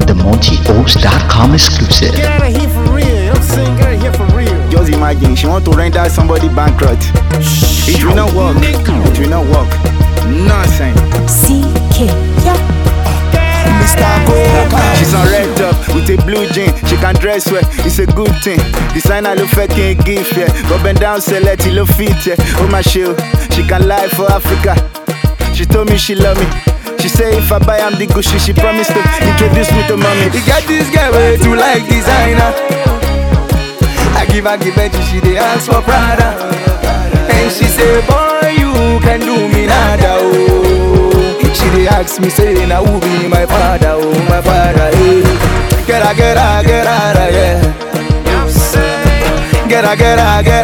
the MontyOaks.com exclusive. Get out of here for real. You know what I'm saying? Get out of here for real. Just imagine, she want to render somebody bankrupt. It will not work. It will not work. Nonsense. CK, yeah. Mr. Coca. She's on red up with a blue jean. She can dress well, it's a good thing. Designer look fucking gift, yeah. Go bend down, select, it look fit, yeah. Oh my shield, she can lie for Africa. She told me she love me. She say if I buy am the Gucci, she promised to introduce me to mommy. You get this girl way to like designer. I give her, she dey ask for Prada. And she say, boy, you can do me nada, oh. She dey ask me, say, now who be my father, oh, my father, eh. Get her, yeah. Get her, yeah. Get her, yeah. Get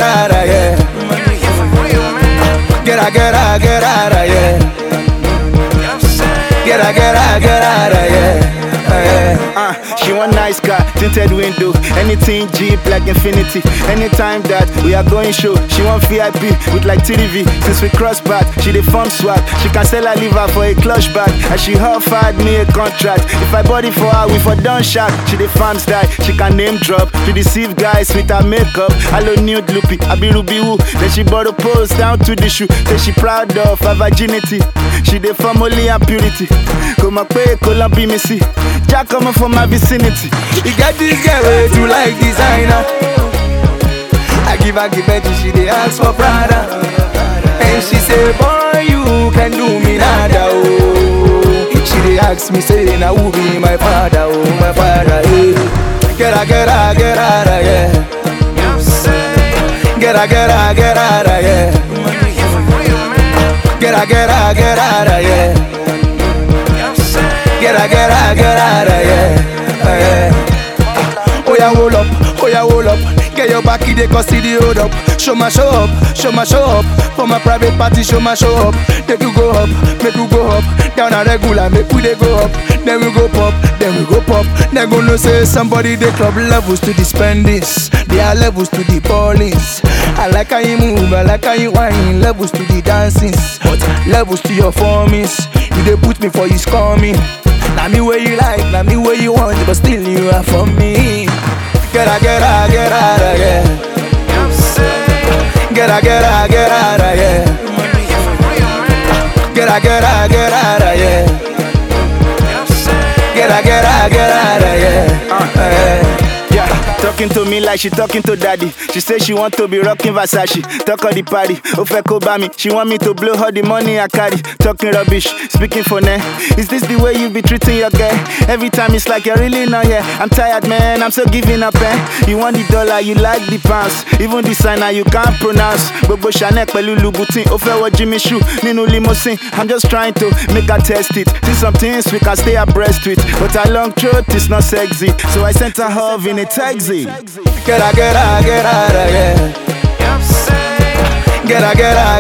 her, yeah. She want nice car, tinted window, anything Jeep like Infinity. Anytime that we are going show, she want VIP with like TDV. Since we cross path, she dey form swag. She can sell her liver for a clutch bag, and she offered me a contract. If I bought it for her, we for done shark. She dey farm style, she can name drop to deceive guys with her makeup. Hello nude loopy, I be Ruby Woo. Then she bought a pose down to the shoe. Say she proud of her virginity. She dey form only her purity. Come up, pay, be me see. Jack coming from my vicinity. You get this girl way to like designer. I give her, she dey ask for Prada. And she say, boy, you can do me nada, oh. She dey ask me, say, now who be my father, oh, my father, eh. Get her, yeah. Get her, yeah. Get her, yeah. Oh yeah, hold up. Get your back in the cause see the hold up. Show my show up. For my private party, show up. Make you go up. Down a regular, make we dey go up. Then we go pop. Then gonna say somebody the club levels to the spendings. There are levels to the ballings. I like how you move, I like how you whine. Levels to the dancings, but levels to your formings. You dey put me for his coming. Now me where you like, now me where you want, but still you are for me. Get her, yeah. Get her, yeah. Get her, yeah. Talking to me like she talking to daddy. She say she want to be rocking Versace. Talk of the party, Ofeko Bami. She want me to blow her the money I carry. Talking rubbish, speaking for ne. Is this the way you be treating your girl? Every time it's like you're really not here. I'm tired, man, I'm so giving up, eh. You want the dollar, you like the pounds. Even the signer you can't pronounce. Bobo Chanel, Pelu Louboutin, Ofewo Jimmy Choo, Ninu Limousine. I'm just trying to make her test it. See some things we can stay abreast with, but her long throat is not sexy. So I sent her home in a taxi. Get her, yeah. Get her, yeah. Get her, yeah.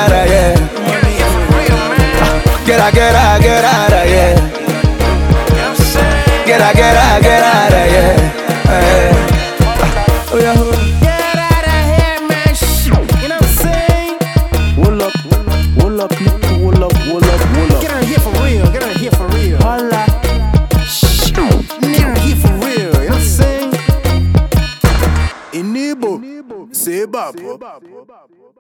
Oh yeah. Get out of here, man. You know what I'm saying? Wool up. Get out of here for real. Holla. Get out of here for real. You know what I'm saying? Inibo, Seba.